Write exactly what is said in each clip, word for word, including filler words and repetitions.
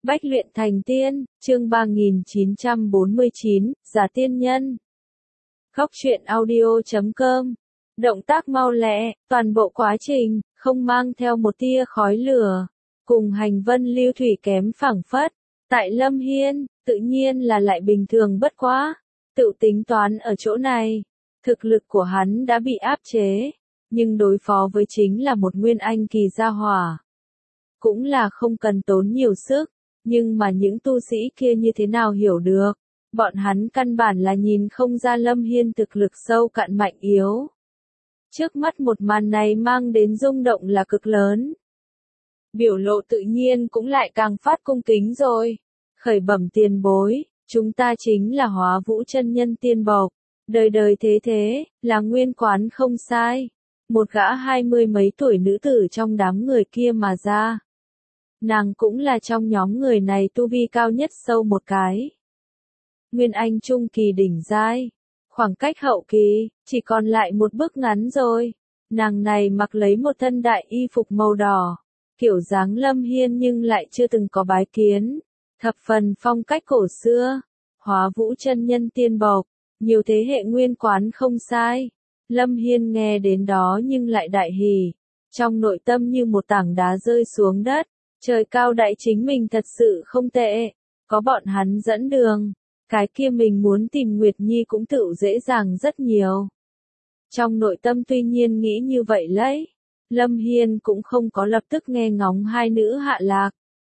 Bách luyện thành tiên, chương ba nghìn chín trăm bốn mươi chín, giả tiên nhân. Góc truyện audio chấm com. Động tác mau lẹ, toàn bộ quá trình, không mang theo một tia khói lửa. Cùng hành vân lưu thủy kém phảng phất. Tại Lâm Hiên, tự nhiên là lại bình thường bất quá. Tự tính toán ở chỗ này. Thực lực của hắn đã bị áp chế. Nhưng đối phó với chính là một nguyên anh kỳ gia hỏa. Cũng là không cần tốn nhiều sức. Nhưng mà những tu sĩ kia như thế nào hiểu được, bọn hắn căn bản là nhìn không ra Lâm Hiên thực lực sâu cạn mạnh yếu. Trước mắt một màn này mang đến rung động là cực lớn. Biểu lộ tự nhiên cũng lại càng phát cung kính rồi. Khởi bẩm tiền bối, chúng ta chính là Hóa Vũ chân nhân tiên bộc, đời đời thế thế, là nguyên quán không sai. Một gã hai mươi mấy tuổi nữ tử trong đám người kia mà ra. Nàng cũng là trong nhóm người này tu vi cao nhất sâu một cái. Nguyên Anh trung kỳ đỉnh giai. Khoảng cách hậu kỳ, chỉ còn lại một bước ngắn rồi. Nàng này mặc lấy một thân đại y phục màu đỏ. Kiểu dáng Lâm Hiên nhưng lại chưa từng có bái kiến. Thập phần phong cách cổ xưa. Hóa Vũ chân nhân tiên bộc. Nhiều thế hệ nguyên quán không sai. Lâm Hiên nghe đến đó nhưng lại đại hỉ. Trong nội tâm như một tảng đá rơi xuống đất. Trời cao đại chính mình thật sự không tệ, có bọn hắn dẫn đường, cái kia mình muốn tìm Nguyệt Nhi cũng tự dễ dàng rất nhiều. Trong nội tâm tuy nhiên nghĩ như vậy lấy, Lâm Hiên cũng không có lập tức nghe ngóng hai nữ hạ lạc.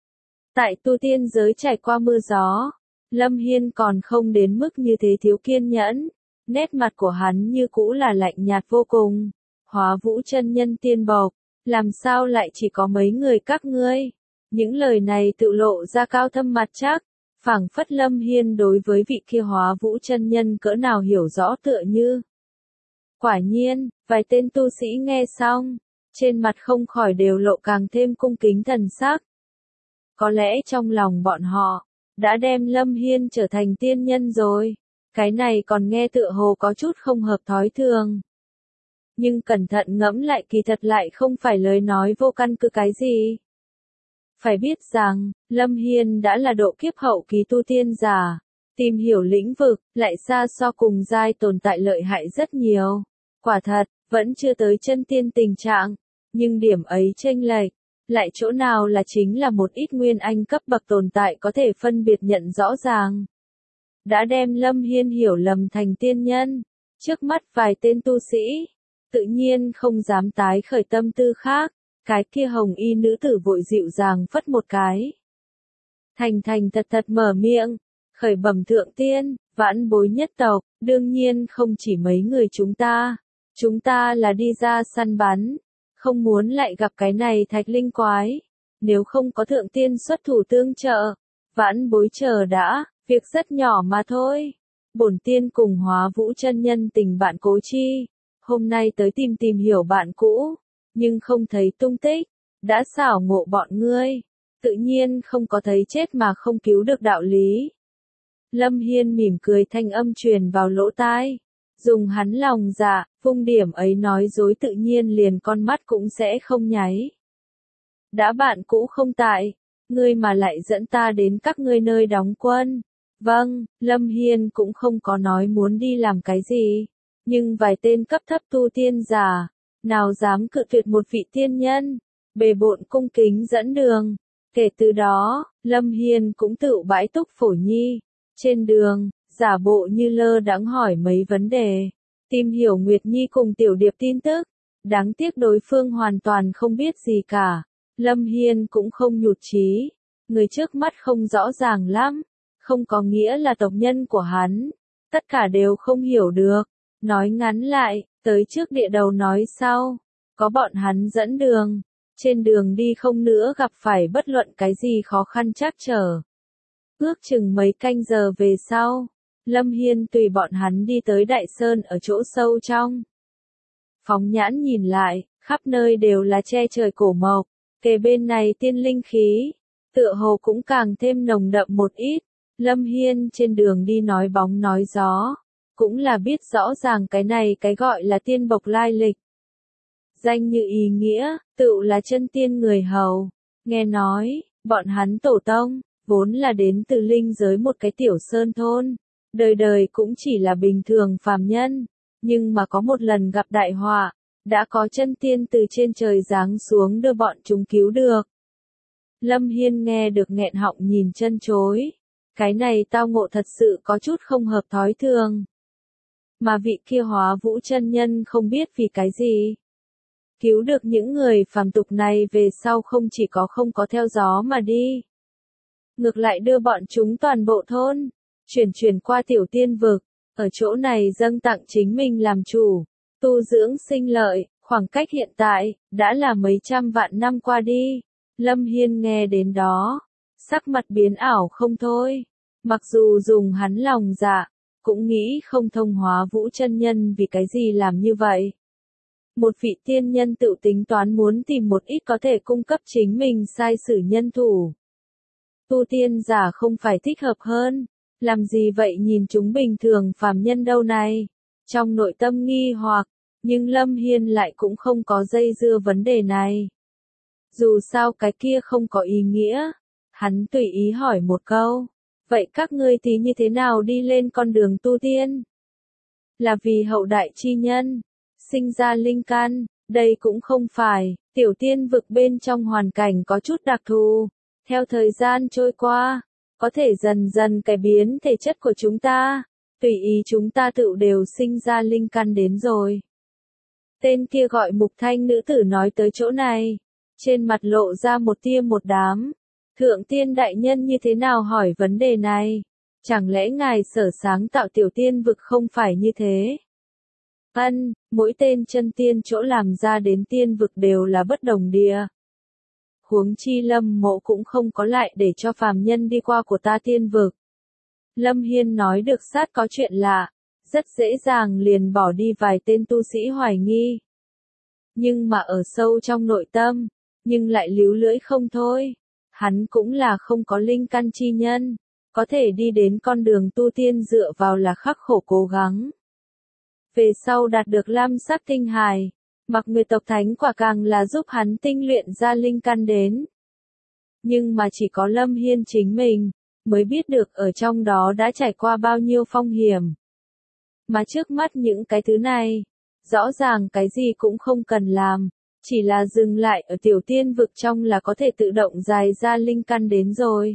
Tại tu tiên giới trải qua mưa gió, Lâm Hiên còn không đến mức như thế thiếu kiên nhẫn, nét mặt của hắn như cũ là lạnh nhạt vô cùng. Hóa Vũ chân nhân tiên bộc, làm sao lại chỉ có mấy người các ngươi? Những lời này tự lộ ra cao thâm mặt chắc, phảng phất Lâm Hiên đối với vị kia Hóa Vũ chân nhân cỡ nào hiểu rõ tựa như. Quả nhiên, vài tên tu sĩ nghe xong, trên mặt không khỏi đều lộ càng thêm cung kính thần sắc. Có lẽ trong lòng bọn họ, đã đem Lâm Hiên trở thành tiên nhân rồi, cái này còn nghe tựa hồ có chút không hợp thói thường. Nhưng cẩn thận ngẫm lại kỳ thật lại không phải lời nói vô căn cứ cái gì. Phải biết rằng, Lâm Hiên đã là độ kiếp hậu kỳ tu tiên giả, tìm hiểu lĩnh vực, lại xa so cùng giai tồn tại lợi hại rất nhiều. Quả thật, vẫn chưa tới chân tiên tình trạng, nhưng điểm ấy chênh lệch, lại chỗ nào là chính là một ít nguyên anh cấp bậc tồn tại có thể phân biệt nhận rõ ràng. Đã đem Lâm Hiên hiểu lầm thành tiên nhân, trước mắt vài tên tu sĩ, tự nhiên không dám tái khởi tâm tư khác. Cái kia hồng y nữ tử vội dịu dàng phất một cái. Thành thành thật thật mở miệng, khởi bẩm thượng tiên, vãn bối nhất tộc, đương nhiên không chỉ mấy người chúng ta. Chúng ta là đi ra săn bắn, không muốn lại gặp cái này thạch linh quái. Nếu không có thượng tiên xuất thủ tương trợ, vãn bối chờ đã, việc rất nhỏ mà thôi. Bổn tiên cùng Hóa Vũ chân nhân tình bạn cố chi, hôm nay tới tìm tìm hiểu bạn cũ. Nhưng không thấy tung tích, đã xảo ngộ bọn ngươi, tự nhiên không có thấy chết mà không cứu được đạo lý. Lâm Hiên mỉm cười thanh âm truyền vào lỗ tai, dùng hắn lòng dạ, vung điểm ấy nói dối tự nhiên liền con mắt cũng sẽ không nháy. Đã bạn cũ không tại, ngươi mà lại dẫn ta đến các ngươi nơi đóng quân. Vâng, Lâm Hiên cũng không có nói muốn đi làm cái gì, nhưng vài tên cấp thấp tu tiên giả. Nào dám cự tuyệt một vị tiên nhân, bề bộn cung kính dẫn đường. Kể từ đó, Lâm Hiên cũng tự bãi túc phổ nhi. Trên đường, giả bộ như lơ đãng hỏi mấy vấn đề. Tìm hiểu Nguyệt Nhi cùng Tiểu Điệp tin tức. Đáng tiếc đối phương hoàn toàn không biết gì cả. Lâm Hiên cũng không nhụt chí. Người trước mắt không rõ ràng lắm. Không có nghĩa là tộc nhân của hắn. Tất cả đều không hiểu được. Nói ngắn lại. Tới trước địa đầu nói sau, có bọn hắn dẫn đường, trên đường đi không nữa gặp phải bất luận cái gì khó khăn trắc trở. Ước chừng mấy canh giờ về sau, Lâm Hiên tùy bọn hắn đi tới Đại Sơn ở chỗ sâu trong. Phóng nhãn nhìn lại, khắp nơi đều là che trời cổ mộc, kề bên này tiên linh khí, tựa hồ cũng càng thêm nồng đậm một ít. Lâm Hiên trên đường đi nói bóng nói gió. Cũng là biết rõ ràng cái này cái gọi là tiên bộc lai lịch. Danh như ý nghĩa, tự là chân tiên người hầu. Nghe nói, bọn hắn tổ tông, vốn là đến từ linh giới một cái tiểu sơn thôn, đời đời cũng chỉ là bình thường phàm nhân, nhưng mà có một lần gặp đại họa, đã có chân tiên từ trên trời giáng xuống đưa bọn chúng cứu được. Lâm Hiên nghe được nghẹn họng nhìn chân chối. Cái này tao ngộ thật sự có chút không hợp thói thường. Mà vị kia Hóa Vũ chân nhân không biết vì cái gì. Cứu được những người phàm tục này về sau không chỉ có không có theo gió mà đi. Ngược lại đưa bọn chúng toàn bộ thôn, chuyển chuyển qua tiểu tiên vực, ở chỗ này dâng tặng chính mình làm chủ, tu dưỡng sinh lợi, khoảng cách hiện tại, đã là mấy trăm vạn năm qua đi. Lâm Hiên nghe đến đó, sắc mặt biến ảo không thôi, mặc dù dùng hắn lòng dạ, cũng nghĩ không thông Hóa Vũ chân nhân vì cái gì làm như vậy. Một vị tiên nhân tự tính toán muốn tìm một ít có thể cung cấp chính mình sai sử nhân thủ. Tu tiên giả không phải thích hợp hơn, làm gì vậy nhìn chúng bình thường phàm nhân đâu này. Trong nội tâm nghi hoặc, nhưng Lâm Hiên lại cũng không có dây dưa vấn đề này. Dù sao cái kia không có ý nghĩa, hắn tùy ý hỏi một câu, vậy các ngươi tí như thế nào đi lên con đường tu tiên? Là vì hậu đại chi nhân, sinh ra linh căn, đây cũng không phải, tiểu tiên vực bên trong hoàn cảnh có chút đặc thù, theo thời gian trôi qua, có thể dần dần cải biến thể chất của chúng ta, tùy ý chúng ta tự đều sinh ra linh căn đến rồi. Tên kia gọi Mục Thanh nữ tử nói tới chỗ này, trên mặt lộ ra một tia một đám. Thượng tiên đại nhân như thế nào hỏi vấn đề này? Chẳng lẽ ngài sở sáng tạo tiểu tiên vực không phải như thế? Ân, mỗi tên chân tiên chỗ làm ra đến tiên vực đều là bất đồng địa. Huống chi Lâm Mộ cũng không có lại để cho phàm nhân đi qua của ta tiên vực. Lâm Hiên nói được sát có chuyện lạ, rất dễ dàng liền bỏ đi vài tên tu sĩ hoài nghi. Nhưng mà ở sâu trong nội tâm, nhưng lại líu lưỡi không thôi. Hắn cũng là không có linh căn chi nhân, có thể đi đến con đường tu tiên dựa vào là khắc khổ cố gắng. Về sau đạt được lam sắc tinh hài, Mặc Nguyệt tộc thánh quả càng là giúp hắn tinh luyện ra linh căn đến. Nhưng mà chỉ có Lâm Hiên chính mình, mới biết được ở trong đó đã trải qua bao nhiêu phong hiểm. Mà trước mắt những cái thứ này, rõ ràng cái gì cũng không cần làm, chỉ là dừng lại ở tiểu tiên vực trong là có thể tự động dài ra linh căn đến rồi.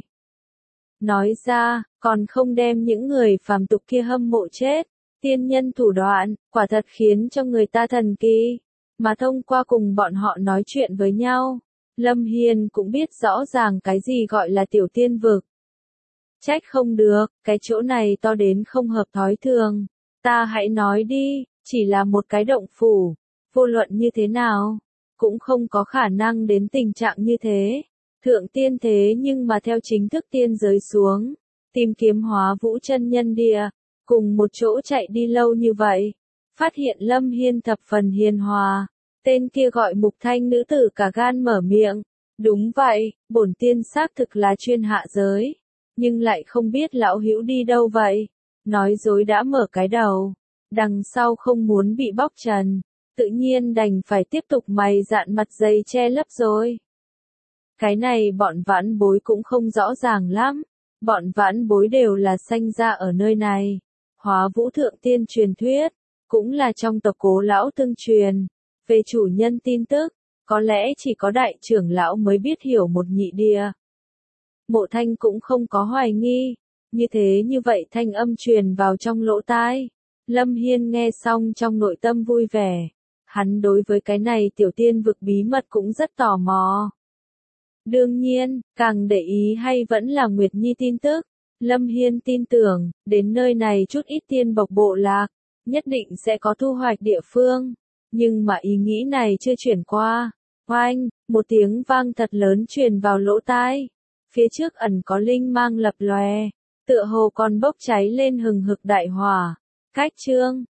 Nói ra, còn không đem những người phàm tục kia hâm mộ chết, tiên nhân thủ đoạn, quả thật khiến cho người ta thần kỳ. Mà thông qua cùng bọn họ nói chuyện với nhau, Lâm Hiên cũng biết rõ ràng cái gì gọi là tiểu tiên vực. Trách không được, cái chỗ này to đến không hợp thói thường. Ta hãy nói đi, chỉ là một cái động phủ, vô luận như thế nào, cũng không có khả năng đến tình trạng như thế. Thượng tiên thế nhưng mà theo chính thức tiên giới xuống, tìm kiếm Hóa Vũ chân nhân địa, cùng một chỗ chạy đi lâu như vậy. Phát hiện Lâm Hiên thập phần hiền hòa, tên kia gọi Mục Thanh nữ tử cả gan mở miệng. Đúng vậy, bổn tiên xác thực là chuyên hạ giới, nhưng lại không biết lão hữu đi đâu vậy. Nói dối đã mở cái đầu, đằng sau không muốn bị bóc trần, tự nhiên đành phải tiếp tục mày dạn mặt dày che lấp rồi. Cái này bọn vãn bối cũng không rõ ràng lắm, bọn vãn bối đều là sanh ra ở nơi này. Hóa Vũ thượng tiên truyền thuyết, cũng là trong tộc Cố lão tương truyền, về chủ nhân tin tức, có lẽ chỉ có đại trưởng lão mới biết hiểu một nhị địa. Mộ Thanh cũng không có hoài nghi, như thế như vậy thanh âm truyền vào trong lỗ tai. Lâm Hiên nghe xong trong nội tâm vui vẻ, hắn đối với cái này tiểu tiên vực bí mật cũng rất tò mò. Đương nhiên, càng để ý hay vẫn là Nguyệt Nhi tin tức. Lâm Hiên tin tưởng, đến nơi này chút ít tiên bộc bộ lạc, nhất định sẽ có thu hoạch địa phương. Nhưng mà ý nghĩ này chưa chuyển qua. Oanh, một tiếng vang thật lớn truyền vào lỗ tai. Phía trước ẩn có linh mang lập lòe, tựa hồ còn bốc cháy lên hừng hực đại hỏa. Cách chương